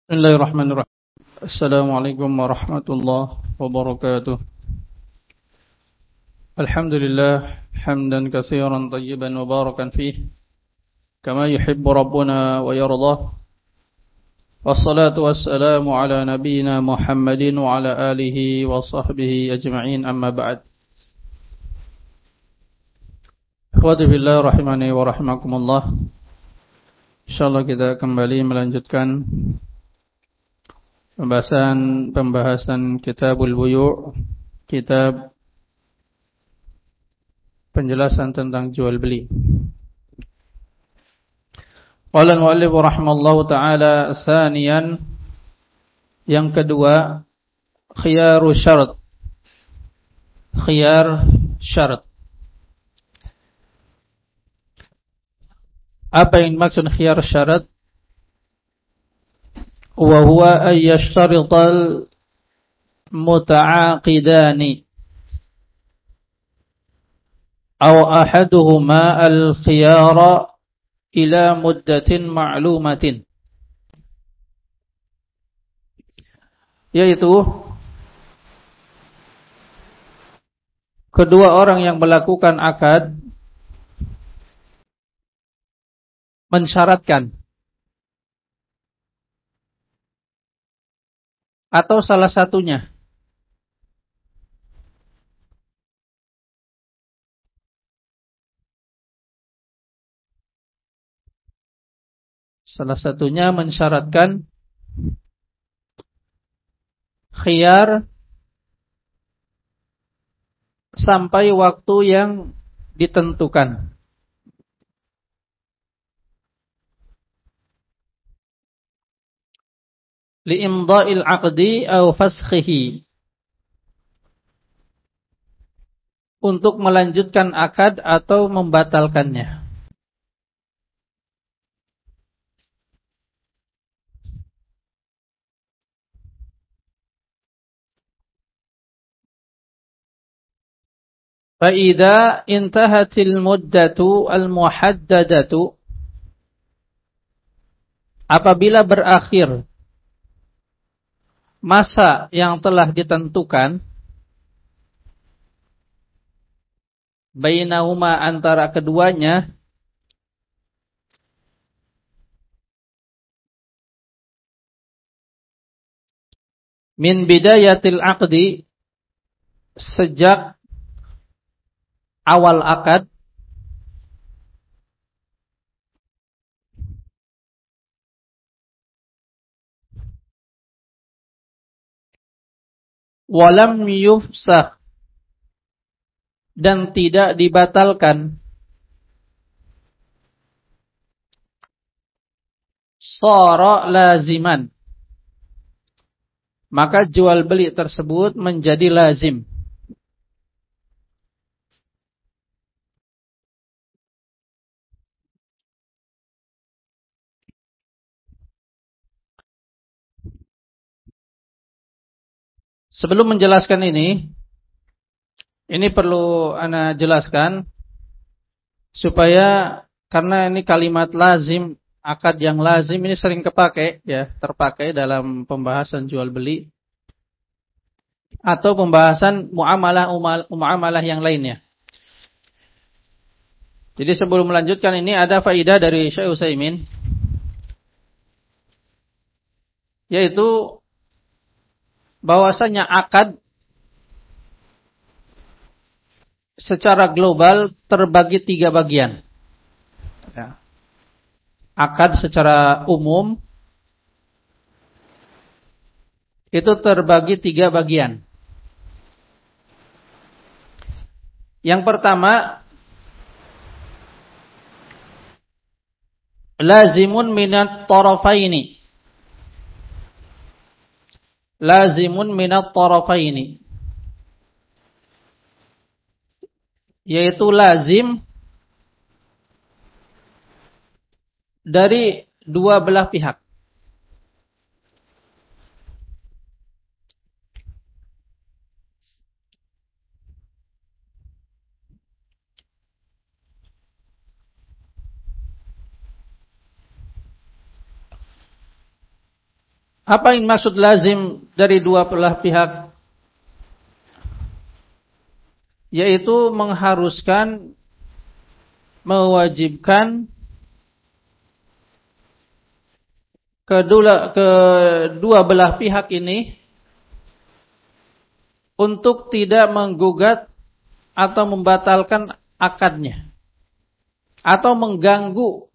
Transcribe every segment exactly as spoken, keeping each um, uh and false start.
Bismillahirrahmanirrahim. Assalamualaikum warahmatullahi wabarakatuh. Alhamdulillah hamdan katsiran tayyiban mubarakan fih kama yuhibbu rabbuna wa yardah. Wassalatu wassalamu ala nabiyyina Muhammadin wa ala alihi wa sahbihi ajma'in, amma ba'd. Ikhwati fillah rahimani wa rahimakumullah. Insyaallah kita kembali melanjutkan Pembahasan pembahasan Kitabul Buyu', kitab penjelasan tentang jual beli. Qala al-mu'allif rahimallahu taala tsaniyan, yang kedua, khiyaru syarat. Khiyar syarat. Apa yang dimaksud khiyar syarat? Wa huwa ay yashtarital muta'aqidani aw ahaduhuma al-khiyara ila muddatin ma'lumatin, yaitu kedua orang yang melakukan akad mensyaratkan atau salah satunya salah satunya mensyaratkan khiyar sampai waktu yang ditentukan. Li'imda'il aqdi aw faskhihi, untuk melanjutkan akad atau membatalkannya. Fa idza intahatil muddatu al-muhaddadatu, apabila berakhir masa yang telah ditentukan, bainahuma, antara keduanya, min bidayatil aqdi, sejak awal akad, walam yufsakh, dan tidak dibatalkan, shara laziman, maka jual beli tersebut menjadi lazim. Sebelum menjelaskan ini, ini perlu ana jelaskan supaya, karena ini kalimat lazim, akad yang lazim ini sering kepakai, ya, terpakai dalam pembahasan jual beli atau pembahasan muamalah muamalah yang lainnya. Jadi sebelum melanjutkan ini ada faedah dari Syekh Utsaimin, yaitu bahwasanya akad secara global terbagi tiga bagian. Ya. Akad secara umum itu terbagi tiga bagian. Yang pertama, lazimun minat tarafaini. Lazimun minat tarafaini, yaitu lazim dari dua belah pihak. Apa yang maksud lazim dari dua belah pihak? Yaitu mengharuskan, mewajibkan kedua, kedua belah pihak ini untuk tidak menggugat atau membatalkan akadnya, atau mengganggu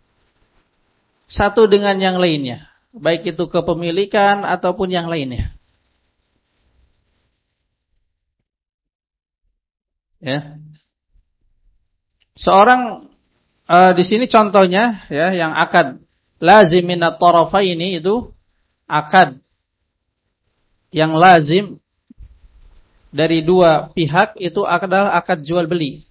satu dengan yang lainnya, baik itu kepemilikan ataupun yang lainnya. Ya. Seorang uh, di sini contohnya ya yang akad lazim minat tarafaini itu akad yang lazim dari dua pihak itu adalah akad jual beli.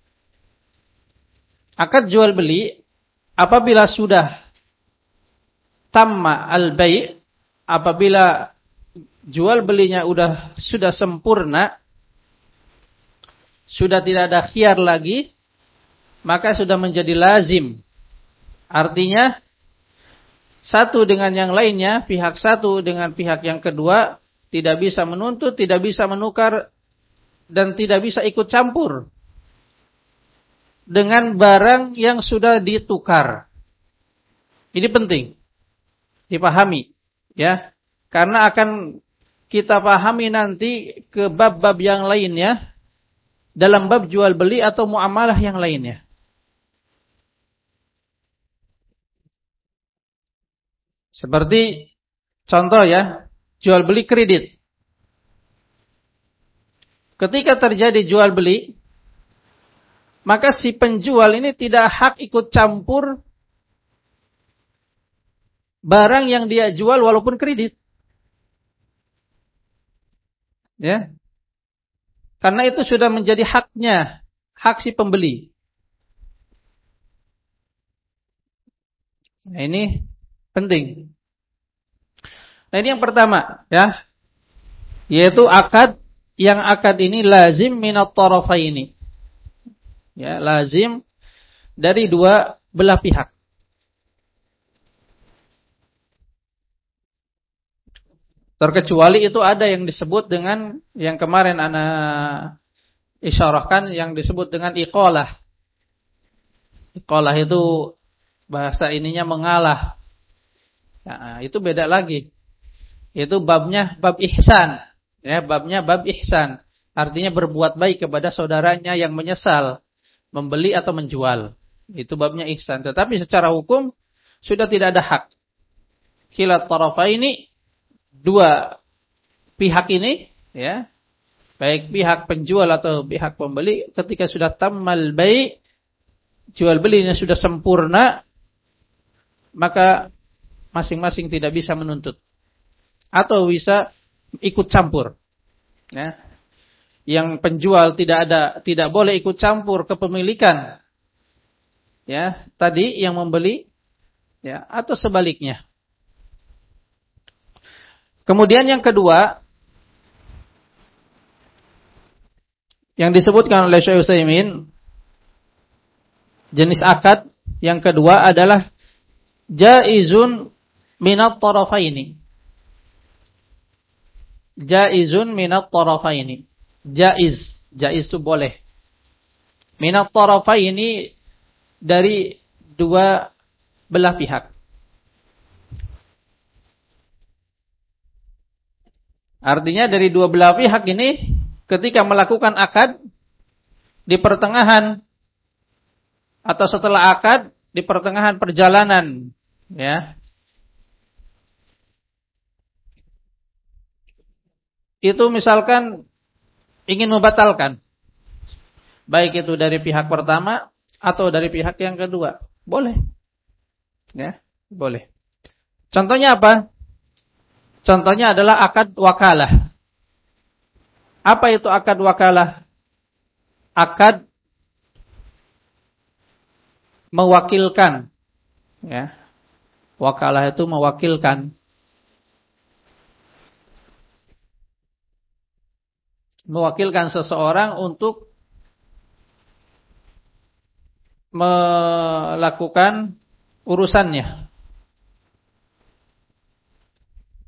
Akad jual beli apabila sudah tamma al-bai', apabila jual belinya udah sudah sempurna, sudah tidak ada khiyar lagi, maka sudah menjadi lazim. Artinya satu dengan yang lainnya, pihak satu dengan pihak yang kedua tidak bisa menuntut, tidak bisa menukar, dan tidak bisa ikut campur dengan barang yang sudah ditukar. Ini penting dipahami, ya, karena akan kita pahami nanti ke bab-bab yang lainnya dalam bab jual beli atau muamalah yang lainnya. Seperti contoh ya, jual beli kredit. Ketika terjadi jual beli, maka si penjual ini tidak hak ikut campur barang yang dia jual walaupun kredit. Ya. Karena itu sudah menjadi haknya, hak si pembeli. Nah, ini penting. Nah, ini yang pertama, ya. Yaitu akad, yang akad ini lazim minat tarafaini. Ya, lazim dari dua belah pihak. Terkecuali itu ada yang disebut dengan yang kemarin ana isyarahkan, yang disebut dengan iqalah. Iqalah itu bahasa ininya mengalah. Nah, itu beda lagi. Itu babnya bab ihsan. Ya, babnya bab ihsan. Artinya berbuat baik kepada saudaranya yang menyesal membeli atau menjual. Itu babnya ihsan. Tetapi secara hukum sudah tidak ada hak. Kilat tarafaini, dua pihak ini, ya, baik pihak penjual atau pihak pembeli, ketika sudah tammal bai', jual belinya sudah sempurna, maka masing-masing tidak bisa menuntut atau bisa ikut campur. Ya. Yang penjual tidak ada, tidak boleh ikut campur kepemilikan. Ya, tadi yang membeli, ya, atau sebaliknya. Kemudian yang kedua, yang disebutkan oleh Syekh Utsaimin, jenis akad yang kedua adalah jaizun minat tarafaini. Jaizun minat tarafaini. Jaiz, jaiz itu boleh. Minat tarafaini dari dua belah pihak. Artinya dari dua belah pihak ini ketika melakukan akad di pertengahan atau setelah akad di pertengahan perjalanan, ya. Itu misalkan ingin membatalkan, baik itu dari pihak pertama atau dari pihak yang kedua, boleh. Ya, boleh. Contohnya apa? Contohnya adalah akad wakalah. Apa itu akad wakalah? Akad mewakilkan. Ya. Wakalah itu mewakilkan. Mewakilkan seseorang untuk melakukan urusannya.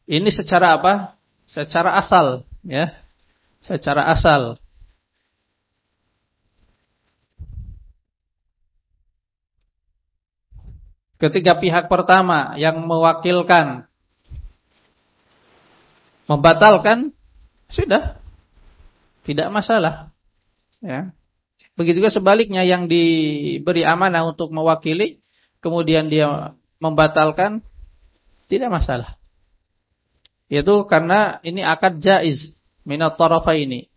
Ini secara apa? Secara asal, ya. Secara asal. Ketika pihak pertama yang mewakilkan membatalkan, sudah tidak masalah, ya. Begitu juga sebaliknya, yang diberi amanah untuk mewakili kemudian dia membatalkan, tidak masalah. Itu karena ini akad jaiz minat tarafaini.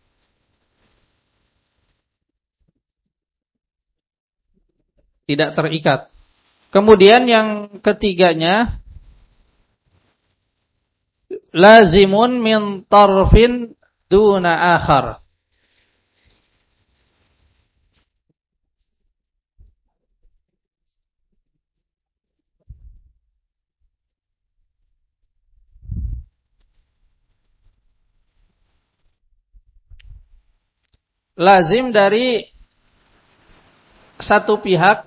Tidak terikat. Kemudian yang ketiganya, lazimun min tarfin duna akhar. Lazim dari satu pihak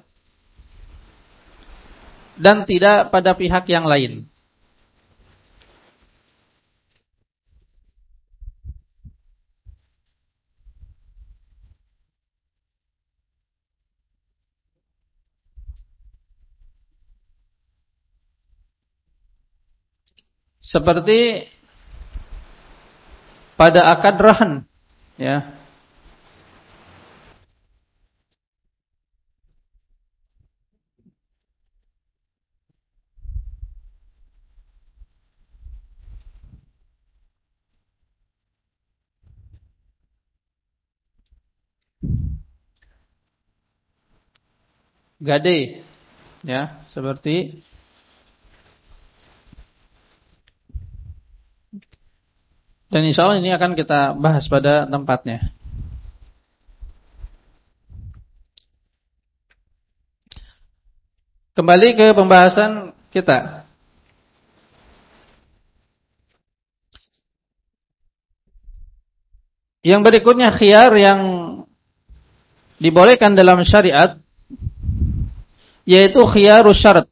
dan tidak pada pihak yang lain. Seperti pada akad rahan, ya. Gade, ya, seperti dan insya Allah ini akan kita bahas pada tempatnya. Kembali ke pembahasan kita. Yang berikutnya khiyar yang dibolehkan dalam syariat, yaitu khiyarus syarat.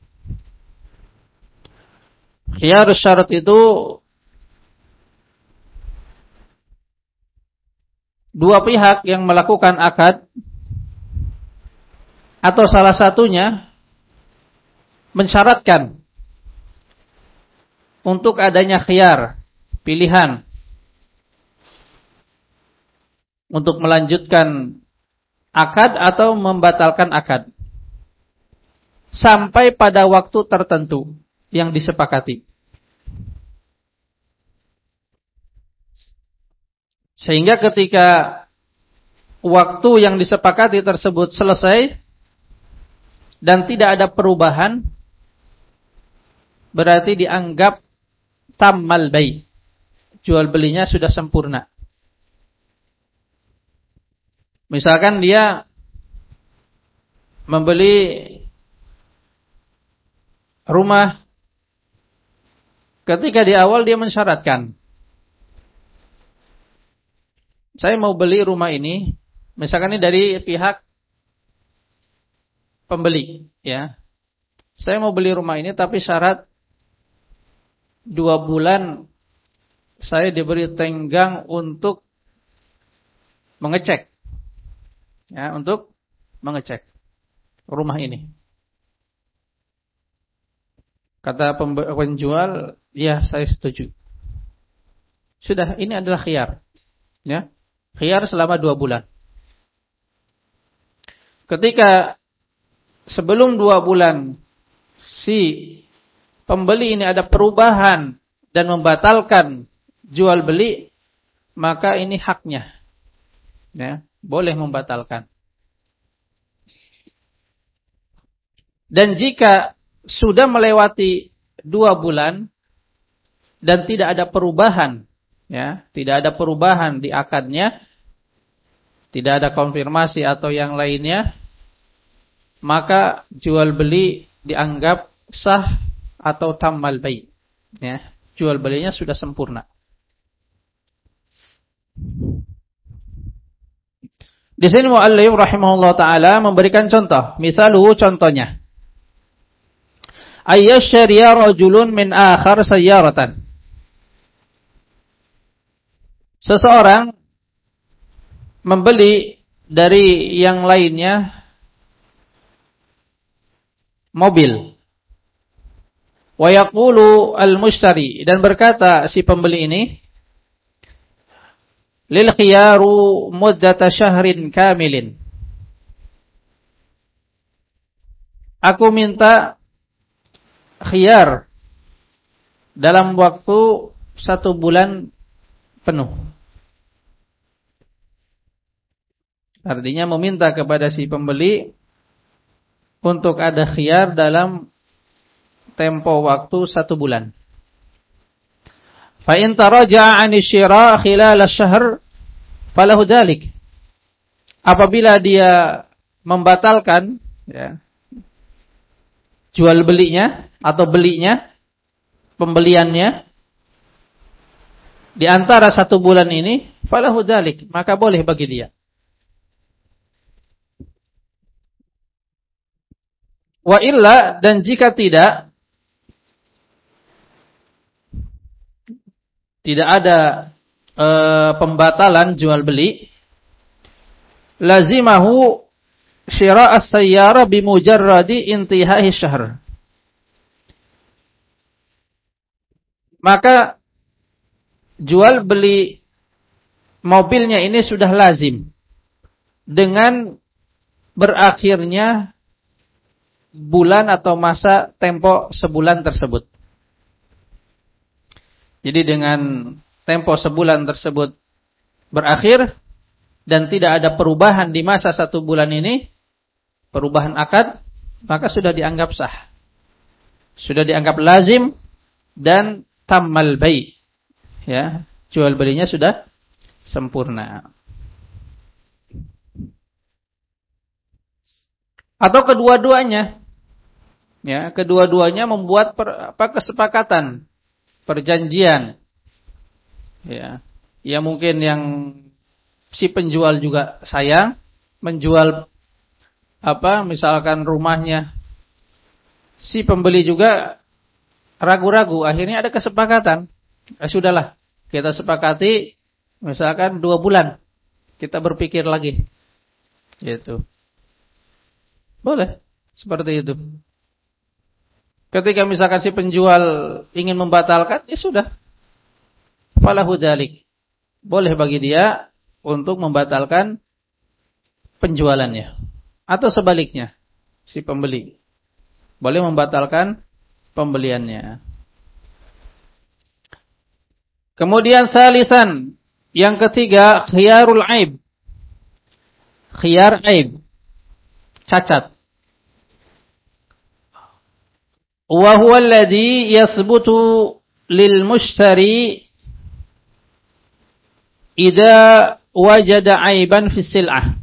Khiyarus syarat itu dua pihak yang melakukan akad atau salah satunya mensyaratkan untuk adanya khiyar, pilihan untuk melanjutkan akad atau membatalkan akad sampai pada waktu tertentu yang disepakati. Sehingga ketika waktu yang disepakati tersebut selesai dan tidak ada perubahan, berarti dianggap tammal bai', jual belinya sudah sempurna. Misalkan dia membeli rumah, ketika di awal dia mensyaratkan, saya mau beli rumah ini, misalkan ini dari pihak pembeli, ya. Saya mau beli rumah ini tapi syarat dua bulan saya diberi tenggang untuk mengecek, ya, untuk mengecek rumah ini. Kata penjual, ya saya setuju. Sudah, ini adalah khiyar, ya, khiyar selama dua bulan. Ketika sebelum dua bulan si pembeli ini ada perubahan dan membatalkan jual beli, maka ini haknya, ya, boleh membatalkan. Dan jika sudah melewati dua bulan dan tidak ada perubahan, ya, tidak ada perubahan di akadnya, tidak ada konfirmasi atau yang lainnya, maka jual beli dianggap sah atau tammal bai', ya, jual belinya sudah sempurna. Di sini mu'allif rahimahullah ta'ala memberikan contoh. Misaluhu, contohnya. ayyashriya rajulun min akhar sayyaratan. Seseorang membeli dari yang lainnya mobil. Wa yaqulu al-mushtari, dan berkata si pembeli ini, lil khiyaru muddata syahrin kamilin. Aku minta khiyar dalam waktu satu bulan penuh. Artinya meminta kepada si pembeli untuk ada khiyar dalam tempo waktu satu bulan. Fa in taraja'a 'ani syira' khilal asy-syahr falahu dzalik. Apabila dia membatalkan ya, jual belinya atau belinya, pembeliannya di antara satu bulan ini, falahu dzalik, maka boleh bagi dia. Wa illa, dan jika tidak, tidak ada e, pembatalan jual beli, lazimahu syira' as-sayyara bimujarradi intihai syahr. Maka jual beli mobilnya ini sudah lazim dengan berakhirnya bulan atau masa tempo sebulan tersebut. Jadi dengan tempo sebulan tersebut berakhir dan tidak ada perubahan di masa satu bulan ini, perubahan akad, maka sudah dianggap sah. Sudah dianggap lazim dan tammal bai'. Ya, jual belinya sudah sempurna. Atau kedua-duanya, ya, kedua-duanya membuat per, apa kesepakatan, perjanjian, ya, ya mungkin yang si penjual juga sayang menjual apa, misalkan rumahnya, si pembeli juga ragu-ragu, akhirnya ada kesepakatan, eh, sudahlah kita sepakati, misalkan dua bulan kita berpikir lagi, gitu. Boleh seperti itu. Ketika misalkan si penjual ingin membatalkan, ya sudah, falahu dzalik, boleh bagi dia untuk membatalkan penjualannya. Atau sebaliknya, si pembeli boleh membatalkan pembeliannya. Kemudian salisan, yang ketiga, khiyarul aib. Khiyar aib, cacat. Wa huwa alladhi yathbutu lil mushtari idza wajada aiban fi sil'ah.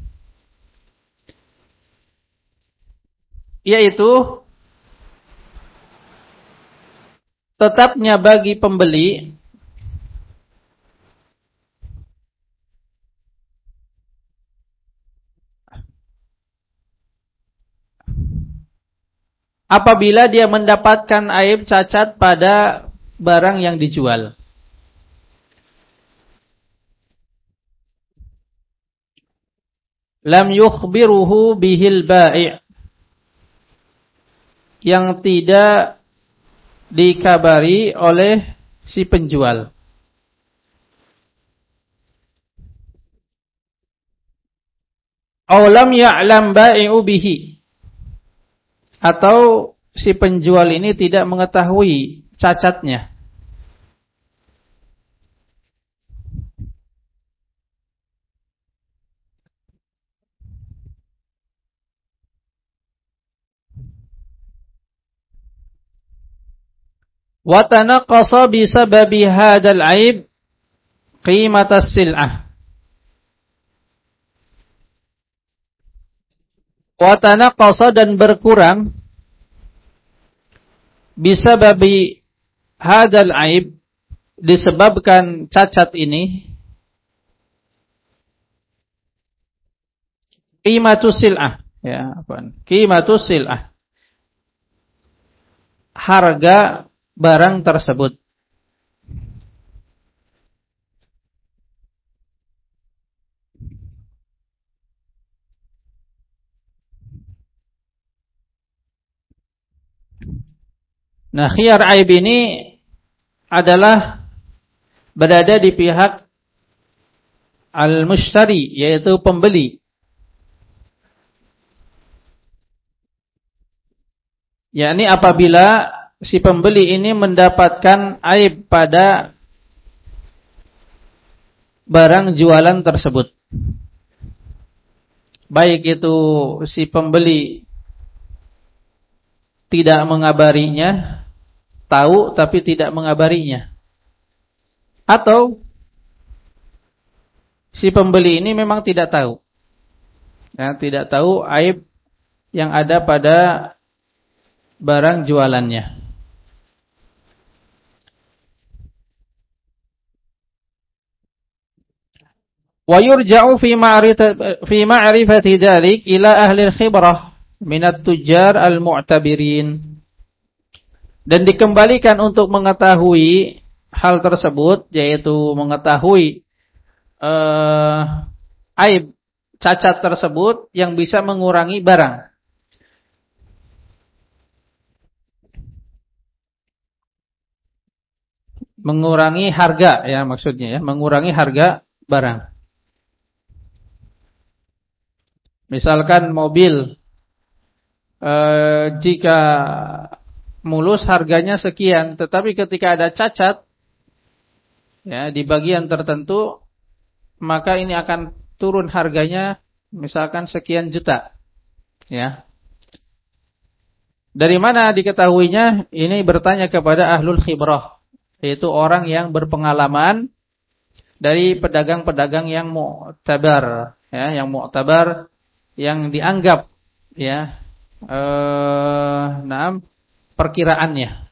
Yaitu tetapnya bagi pembeli apabila dia mendapatkan aib cacat pada barang yang dijual. Lam yukhbiruhu bihil bai', yang tidak dikabari oleh si penjual. Aw lam ya'lam bai'u bihi, atau si penjual ini tidak mengetahui cacatnya. Wa tanaqqasa bi sababi hadzal aib qimatas sil'ah. Wa tanaqqasa, dan berkurang, bisa babi hadzal aib, disebabkan cacat ini, qimatus sil'ah, ya, apaan? Qimatus sil'ah, harga barang tersebut. Nah, khiyar aib ini adalah berada di pihak al-mushtari, yaitu pembeli. Yakni apabila si pembeli ini mendapatkan aib pada barang jualan tersebut. Baik itu si pembeli tidak mengabarinya, tahu tapi tidak mengabarinya, atau si pembeli ini memang tidak tahu, ya, tidak tahu aib yang ada pada barang jualannya. Wa yurja'u fi ma'rifati fi ma'rifati dzalik ila ahli al-khibrah min at-tujjar al-mu'tabirin. Dan dikembalikan untuk mengetahui hal tersebut, yaitu mengetahui uh, aib cacat tersebut yang bisa mengurangi barang. Mengurangi harga, ya maksudnya, ya, mengurangi harga barang. Misalkan mobil, eh, jika mulus harganya sekian, tetapi ketika ada cacat, ya, di bagian tertentu, maka ini akan turun harganya, misalkan sekian juta, ya. Dari mana diketahuinya? Ini bertanya kepada ahlul khibrah, yaitu orang yang berpengalaman dari pedagang-pedagang yang mu'tabar, ya, yang mu'tabar, yang dianggap, ya, eh, nah, perkiraannya.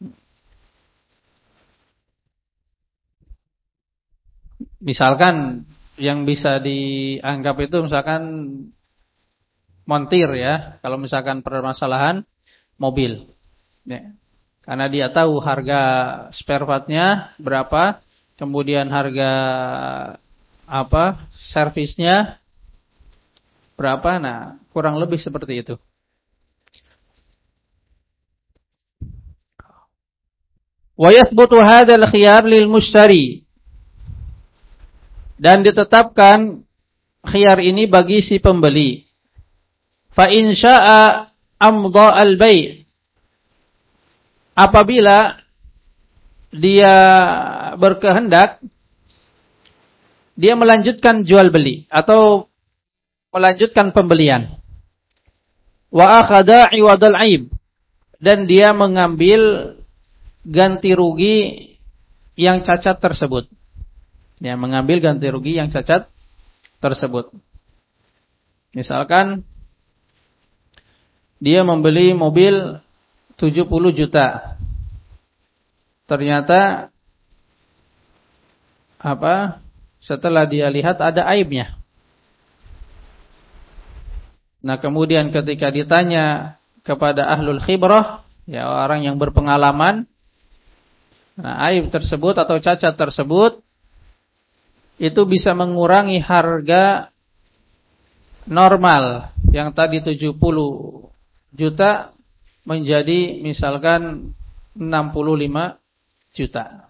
Misalkan yang bisa dianggap itu misalkan montir, ya, kalau misalkan permasalahan mobil, ya. Karena dia tahu harga spare partnya berapa, kemudian harga apa servisnya berapa, nah kurang lebih seperti itu. Wa yathbutu hadzal khiyar lil mushtari, dan ditetapkan khiyar ini bagi si pembeli. Fa in syaa'a amdha al bai', apabila dia berkehendak, dia melanjutkan jual beli atau melanjutkan pembelian. Wa akhadha 'iwadal 'aib, dan dia mengambil ganti rugi yang cacat tersebut. Ya, mengambil ganti rugi yang cacat tersebut. Misalkan dia membeli mobil tujuh puluh juta. Ternyata apa? Setelah dia lihat ada aibnya. Nah, kemudian ketika ditanya kepada ahlul khibrah, ya, orang yang berpengalaman, nah, aib tersebut atau cacat tersebut itu bisa mengurangi harga normal yang tadi tujuh puluh juta menjadi misalkan enam puluh lima juta.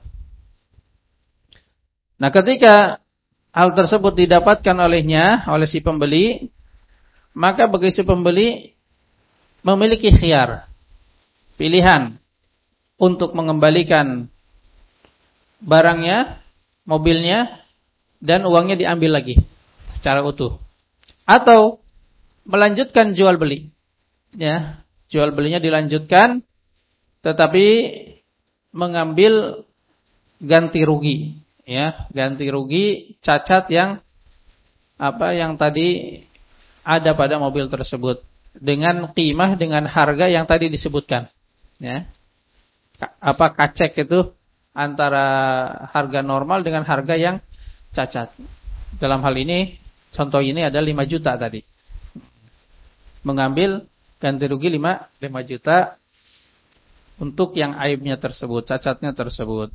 Nah, ketika hal tersebut didapatkan olehnya, oleh si pembeli, maka bagi si pembeli memiliki khiyar, pilihan untuk mengembalikan barangnya, mobilnya, dan uangnya diambil lagi secara utuh, atau melanjutkan jual beli, ya, jual belinya dilanjutkan, tetapi mengambil ganti rugi, ya, ganti rugi cacat yang apa yang tadi ada pada mobil tersebut dengan qimah, dengan harga yang tadi disebutkan, ya. Apa kacek itu antara harga normal dengan harga yang cacat. Dalam hal ini contoh ini ada lima juta tadi. Mengambil ganti rugi lima juta untuk yang aibnya tersebut, cacatnya tersebut.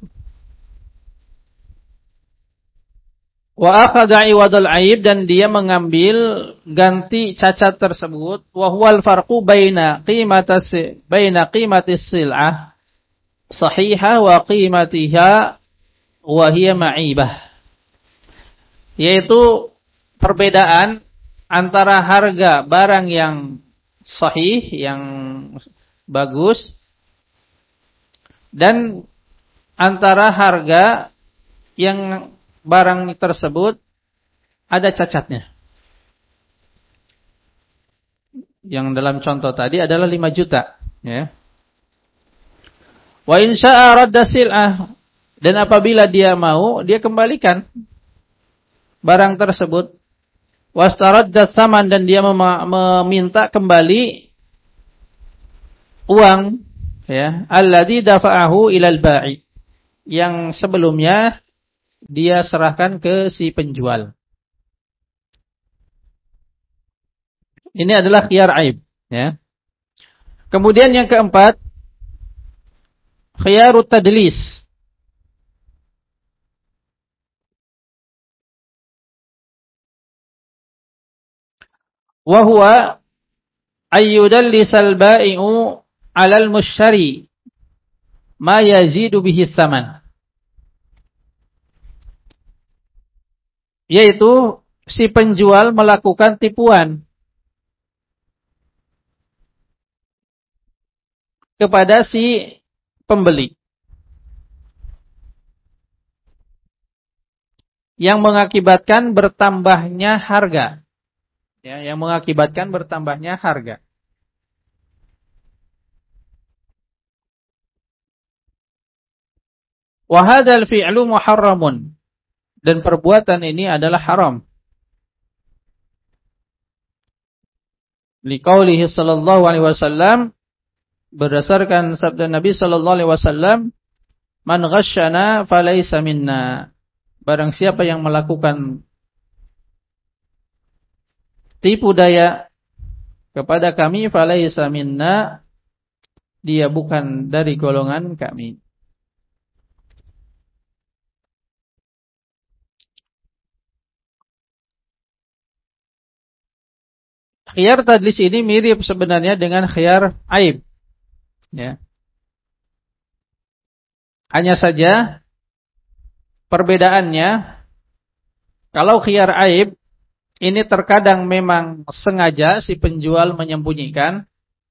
Wa akhadha iwadul aib, dan dia mengambil ganti cacat tersebut. Wa huwal farqu baina qimatis baina qimatis sil'ah sahihah wa qimatiha wa hiya ma'ibah. Yaitu perbedaan antara harga barang yang sahih, yang bagus, dan antara harga yang barang tersebut ada cacatnya. Yang dalam contoh tadi adalah lima juta, ya. Wa in syaa radda sil'ah, dan apabila dia mau, dia kembalikan barang tersebut. Wastaradda tsaman, dan dia mem- meminta kembali uang, ya, alladzi dafa'ahu ilal ba'i, yang sebelumnya dia serahkan ke si penjual. Ini adalah khiyar aib, ya. Kemudian yang keempat, khiyarut tadlis. Wa huwa ayyudallisal ba'i'u 'alal mushtari ma yazidu bihi tsaman. Yaitu si penjual melakukan tipuan kepada si pembeli yang mengakibatkan bertambahnya harga, ya, yang mengakibatkan bertambahnya harga. Wa hadzal fi'lu muharramun, dan perbuatan ini adalah haram. Liqaulihi sallallahu alaihi wasallam, berdasarkan sabda Nabi sallallahu alaihi wasallam, man ghasyana falaysa minna. Barang siapa yang melakukan tipu daya kepada kami, falaysa minna, dia bukan dari golongan kami. Khiyar tadlis ini mirip sebenarnya dengan khiyar aib, ya. Hanya saja perbedaannya, kalau khiyar aib ini terkadang memang sengaja si penjual menyembunyikan,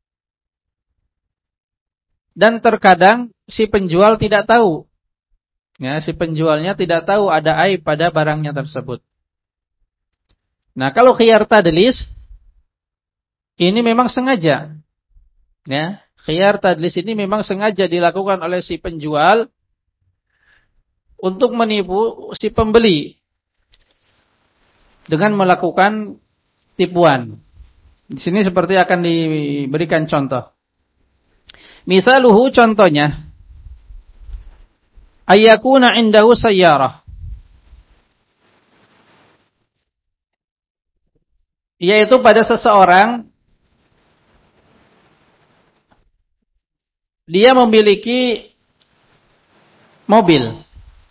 dan terkadang si penjual tidak tahu, ya, si penjualnya tidak tahu ada aib pada barangnya tersebut. Nah, kalau khiyar tadlis ini memang sengaja, ya. Khiyar tadlis ini memang sengaja dilakukan oleh si penjual untuk menipu si pembeli dengan melakukan tipuan. Di sini seperti akan diberikan contoh. Misaluhu, contohnya, ayyakuna indahu sayyarah, yaitu pada seseorang dia memiliki mobil,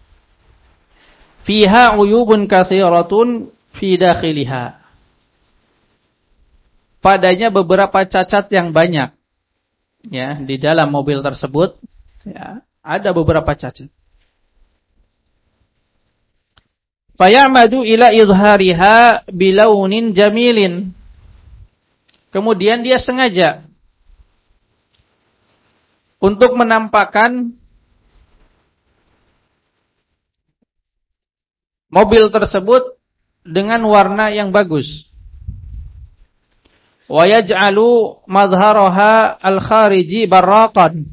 fiha uyubun katsiratun fi dakhiliha, padanya beberapa cacat yang banyak, ya, di dalam mobil tersebut, ya, ada beberapa cacat. Fayamadu ila izhariha bilaunin jamilin, kemudian dia sengaja untuk menampakkan mobil tersebut dengan warna yang bagus. Wa yaj'alu madharaha al-khariji barraqan,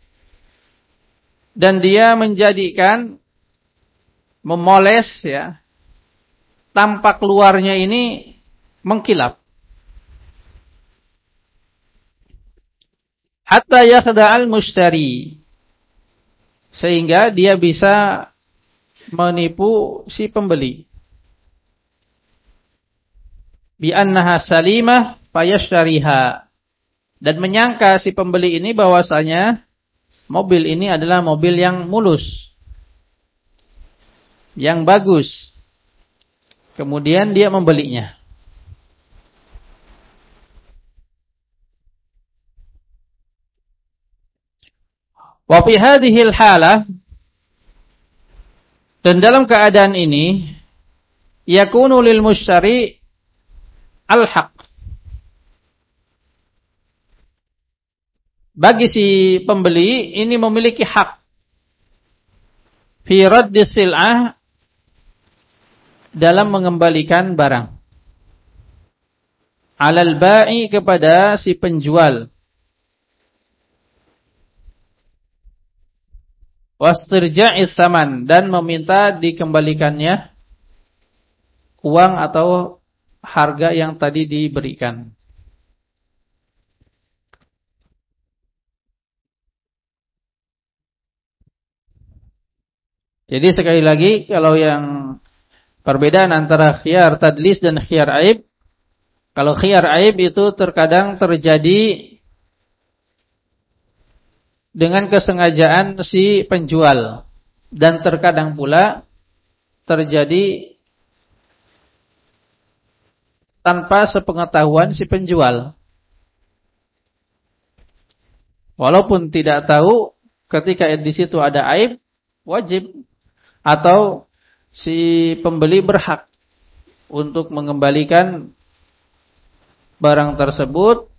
dan dia menjadikan, memoles, ya, tampak luarnya ini mengkilap. Hatta yakhda'al mushtari, sehingga dia bisa menipu si pembeli. Bi annaha salimah fayashtariha, dan menyangka si pembeli ini bahwasanya mobil ini adalah mobil yang mulus, yang bagus. Kemudian dia membelinya. Wa fi hadhil halah, dan dalam keadaan ini yakunu lil mushtari al-haq, bagi si pembeli ini memiliki hak fi raddi sil'ah, dalam mengembalikan barang, alal ba'i, kepada si penjual, wastirja'is saman, dan meminta dikembalikannya uang atau harga yang tadi diberikan. Jadi sekali lagi, kalau yang perbedaan antara khiyar tadlis dan khiyar aib, kalau khiyar aib itu terkadang terjadi dengan kesengajaan si penjual, dan terkadang pula terjadi tanpa sepengetahuan si penjual. Walaupun tidak tahu, ketika di situ ada aib, wajib atau si pembeli berhak untuk mengembalikan barang tersebut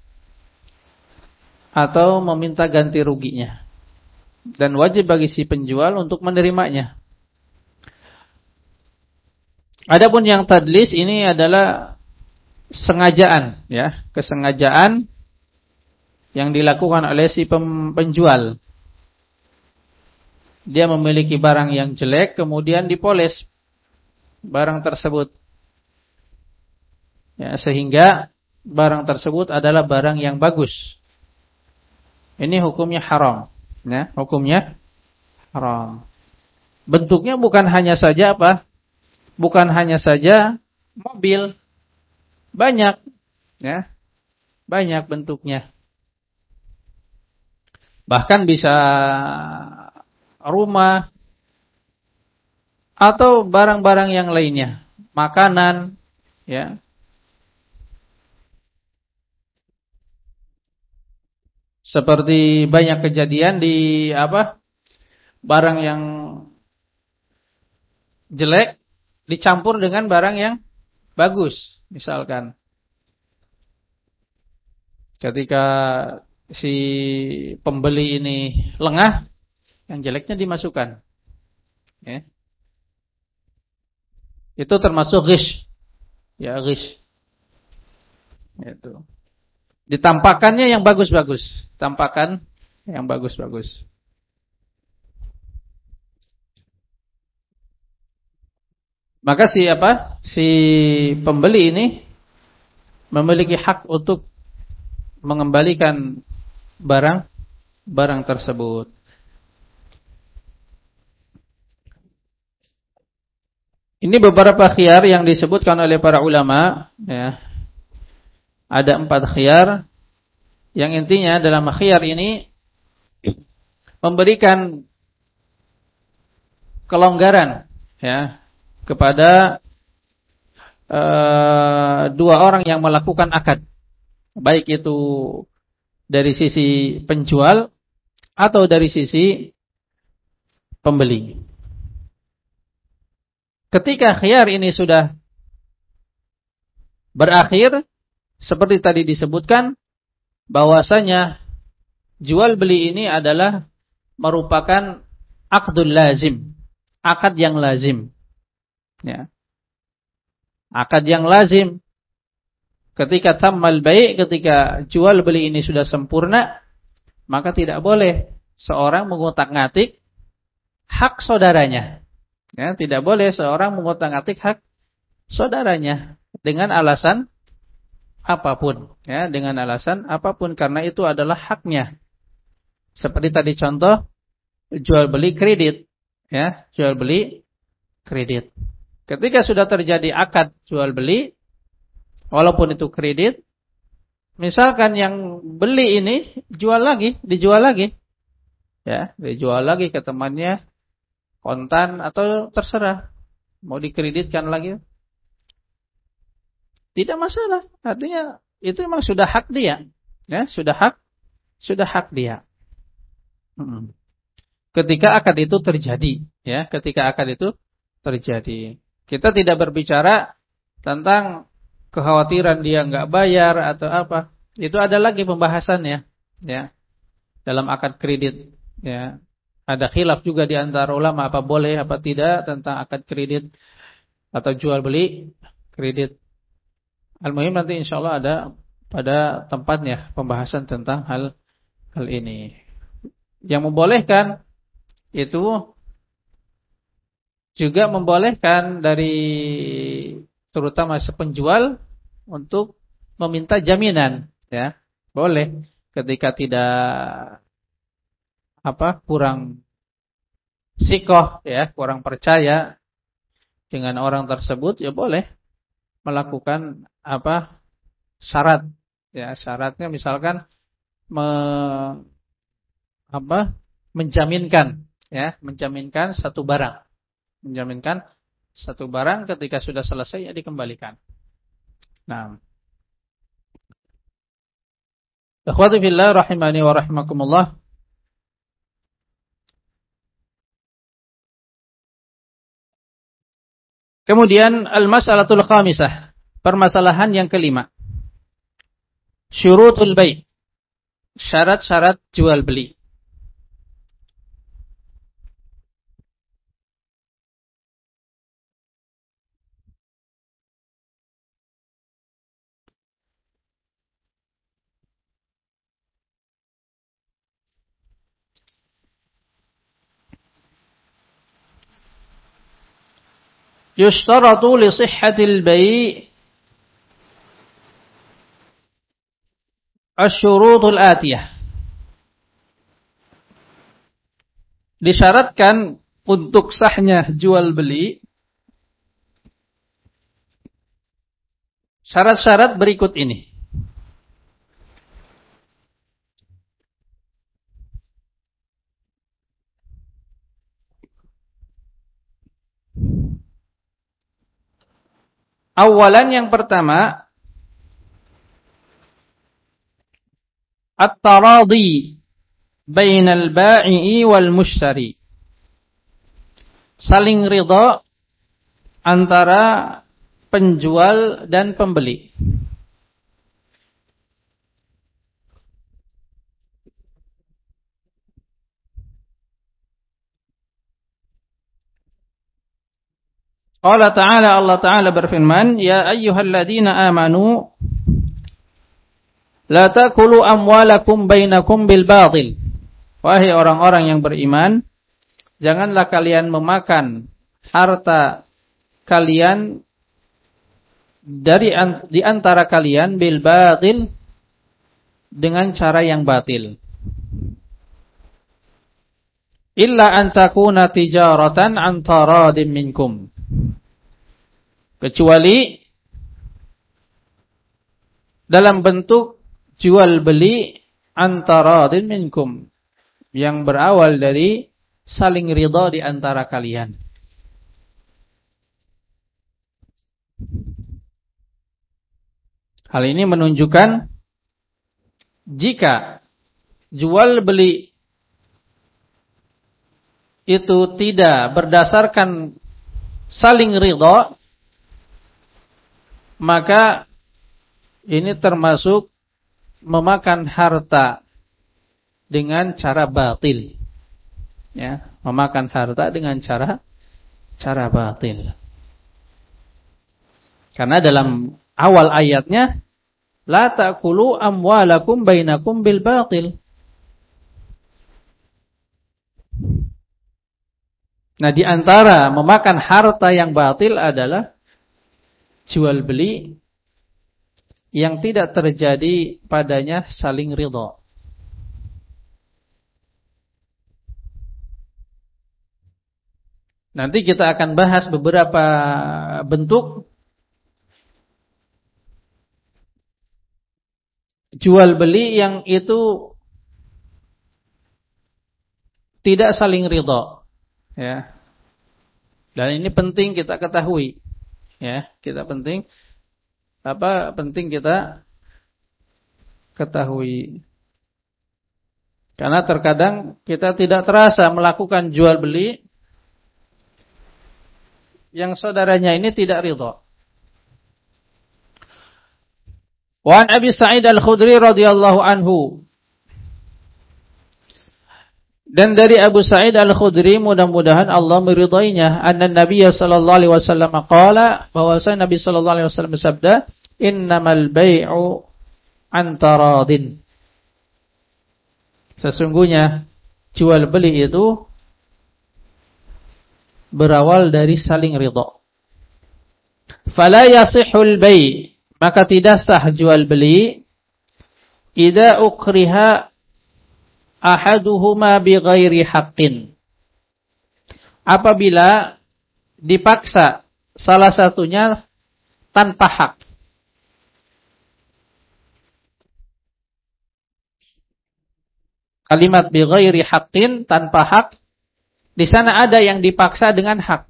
atau meminta ganti ruginya. Dan wajib bagi si penjual untuk menerimanya. Adapun yang tadlis ini adalah sengajaan, ya, kesengajaan yang dilakukan oleh si penjual. Dia memiliki barang yang jelek, kemudian dipoles barang tersebut, ya, sehingga barang tersebut adalah barang yang bagus. Ini hukumnya haram, ya, hukumnya haram. Bentuknya bukan hanya saja apa? Bukan hanya saja mobil, banyak, ya, banyak bentuknya. Bahkan bisa rumah atau barang-barang yang lainnya, makanan, ya. Seperti banyak kejadian di apa? Barang yang jelek dicampur dengan barang yang bagus, misalkan. Ketika si pembeli ini lengah, yang jeleknya dimasukkan, ya. Itu termasuk ghish, ya, ghish. Itu. Ditampakkannya yang bagus-bagus, tampakan yang bagus-bagus. Maka si apa? Si pembeli ini memiliki hak untuk mengembalikan barang barang tersebut. Ini beberapa khiyar yang disebutkan oleh para ulama, ya. Ada empat khiyar, yang intinya dalam khiyar ini memberikan kelonggaran, ya, kepada uh, dua orang yang melakukan akad, baik itu dari sisi penjual atau dari sisi pembeli. Ketika khiyar ini sudah berakhir, seperti tadi disebutkan, bahwasanya jual beli ini adalah merupakan akdul lazim, akad yang lazim, ya. Akad yang lazim. Ketika tammal bai', ketika jual beli ini sudah sempurna, maka tidak boleh seorang mengutak-ngatik hak saudaranya. Ya, tidak boleh seorang mengutak-ngatik hak saudaranya dengan alasan apapun, ya, dengan alasan apapun, karena itu adalah haknya. Seperti tadi contoh jual beli kredit, ya, jual beli kredit. Ketika sudah terjadi akad jual beli, walaupun itu kredit, misalkan yang beli ini jual lagi, dijual lagi, ya, dijual lagi ke temannya kontan atau terserah mau dikreditkan lagi, tidak masalah. Artinya itu memang sudah hak dia, ya, sudah hak, sudah hak dia. Hmm. Ketika akad itu terjadi, ya, ketika akad itu terjadi, kita tidak berbicara tentang kekhawatiran dia nggak bayar atau apa. Itu ada lagi pembahasannya, ya, dalam akad kredit, ya. Ada khilaf juga di antara ulama apa boleh apa tidak tentang akad kredit atau jual beli kredit. Al-muhim nanti insyaallah ada pada tempatnya pembahasan tentang hal hal ini. Yang membolehkan itu juga membolehkan dari terutama sepenjual untuk meminta jaminan, ya. Boleh ketika tidak apa kurang sikoh, ya, kurang percaya dengan orang tersebut, ya boleh melakukan apa syarat, ya, syaratnya misalkan me, apa menjaminkan, ya, menjaminkan satu barang, menjaminkan satu barang ketika sudah selesai ya dikembalikan. Nah, ikhwati fillah rahimani wa rahimakumullah. Kemudian al-mas'alatul khamisah, permasalahan yang kelima. Syurutul bai', syarat-syarat jual beli. Yushtaratu li sihhatil bai' asy-syurutul atiyah. Disyaratkan untuk sahnya jual beli syarat-syarat berikut ini. Awalan yang pertama, at-taradi bainal ba'i wal mushtari. Saling ridha antara penjual dan pembeli. Allah Ta'ala, Allah Ta'ala berfirman, Ya ayyuhalladzina amanu la ta'kulu amwalakum bainakum bil batil. Wahai orang-orang yang beriman, janganlah kalian memakan harta kalian dari di antara kalian bil batil, dengan cara yang batil. Illa an takuna tijaratan an taradin minkum. Kecuali dalam bentuk jual beli antara din minkum, yang berawal dari saling ridha di antara kalian. Hal ini menunjukkan jika jual beli itu tidak berdasarkan saling ridha, maka ini termasuk memakan harta dengan cara batil, ya, memakan harta dengan cara cara batil. Karena dalam awal ayatnya, la ta'kulu amwalakum bainakum bil batil. Nah, di antara memakan harta yang batil adalah jual beli yang tidak terjadi padanya saling ridha. Nanti kita akan bahas beberapa bentuk jual beli yang itu tidak saling ridha. Ya. Dan ini penting kita ketahui. Ya, kita penting apa penting kita ketahui. Karena terkadang kita tidak terasa melakukan jual beli yang saudaranya ini tidak ridha. Wa an Abi Sa'id Al-Khudri radhiyallahu anhu. Dan dari Abu Sa'id Al-Khudri, mudah-mudahan Allah meridainya, anna Nabi sallallahu alaihi wasallam qala, bahwasanya Nabi sallallahu alaihi wasallam bersabda, innamal bai'u antaradin. Sesungguhnya jual beli itu berawal dari saling ridha. Fala yasihul bai', maka tidak sah jual beli idza ukriha ahaduhuma bighairi haqqin. Apabila dipaksa salah satunya tanpa hak. Kalimat bighairi haqqin, tanpa hak, di sana ada yang dipaksa dengan hak.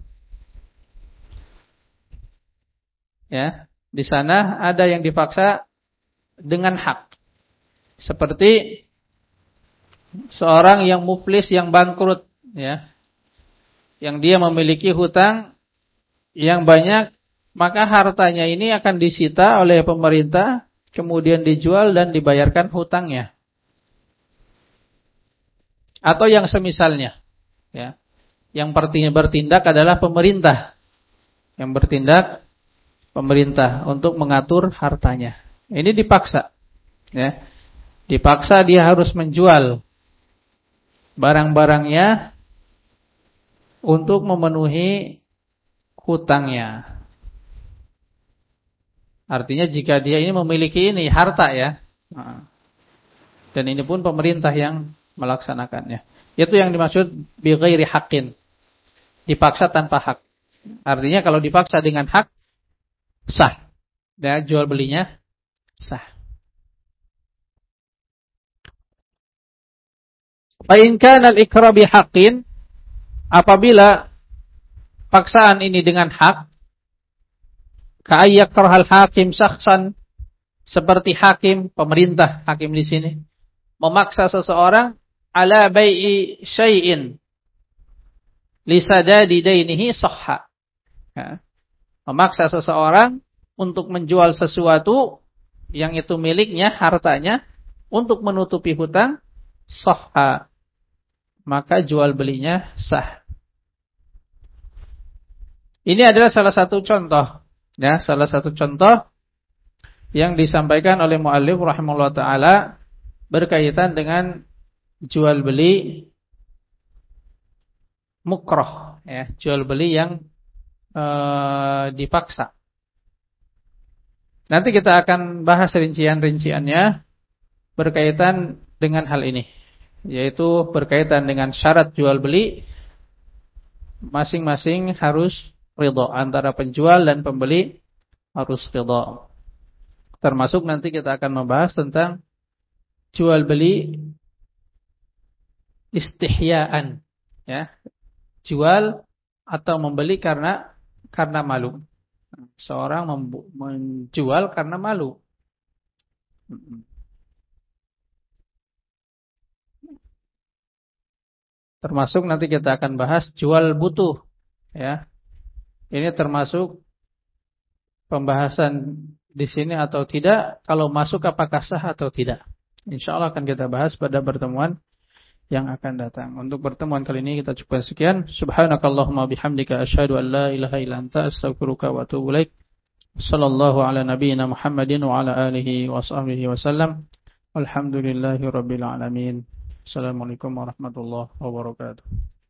Ya, di sana ada yang dipaksa dengan hak. Seperti seorang yang muflis, yang bangkrut, ya, yang dia memiliki hutang yang banyak, maka hartanya ini akan disita oleh pemerintah, kemudian dijual dan dibayarkan hutangnya. Atau yang semisalnya, ya, yang bertindak adalah pemerintah, yang bertindak pemerintah untuk mengatur hartanya. Ini dipaksa, ya, dipaksa dia harus menjual barang-barangnya untuk memenuhi hutangnya. Artinya jika dia ini memiliki ini harta, ya, dan ini pun pemerintah yang melaksanakannya. Itu yang dimaksud bi ghairi haqqin, dipaksa tanpa hak. Artinya kalau dipaksa dengan hak, sah, ya, jual belinya sah. Fa in kana al-ikra bi haqqin, apabila paksaan ini dengan hak, ka ayyakrahal hakim syakhsan, seperti hakim, pemerintah, hakim di sini memaksa seseorang ala bai'i syai'in li sadadi dainihi sahha. Ya. Memaksa seseorang untuk menjual sesuatu yang itu miliknya, hartanya, untuk menutupi hutang, sahha, maka jual belinya sah. Ini adalah salah satu contoh, ya, salah satu contoh yang disampaikan oleh muallif rahimahullah taala berkaitan dengan jual beli mukrah, ya, jual beli yang ee, dipaksa. Nanti kita akan bahas rincian-rinciannya berkaitan dengan hal ini, yaitu berkaitan dengan syarat jual beli, masing-masing harus ridha, antara penjual dan pembeli harus ridha. Termasuk nanti kita akan membahas tentang jual beli istihyaan, ya, jual atau membeli karena karena malu. Seorang menjual karena malu. Termasuk nanti kita akan bahas jual butuh, ya. Ini termasuk pembahasan di sini atau tidak? Kalau masuk apakah sah atau tidak? Insyaallah akan kita bahas pada pertemuan yang akan datang. Untuk pertemuan kali ini kita cukup sekian. Subhanakallahumma bihamdika asyhadu an la ilaha illa anta astaghfiruka wa atubu ilaik. Sallallahu ala nabiyyina Muhammadin wa ala alihi wa sahbihi wasallam. Alhamdulillahirabbil alamin. Assalamualaikum warahmatullahi wabarakatuh.